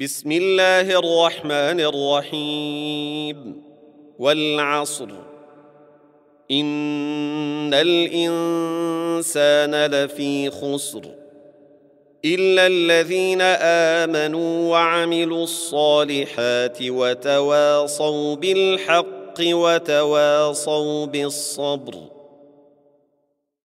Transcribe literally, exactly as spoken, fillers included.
بسم الله الرحمن الرحيم والعصر إن الإنسان لفي خسر إلا الذين آمنوا وعملوا الصالحات وتواصوا بالحق وتواصوا بالصبر.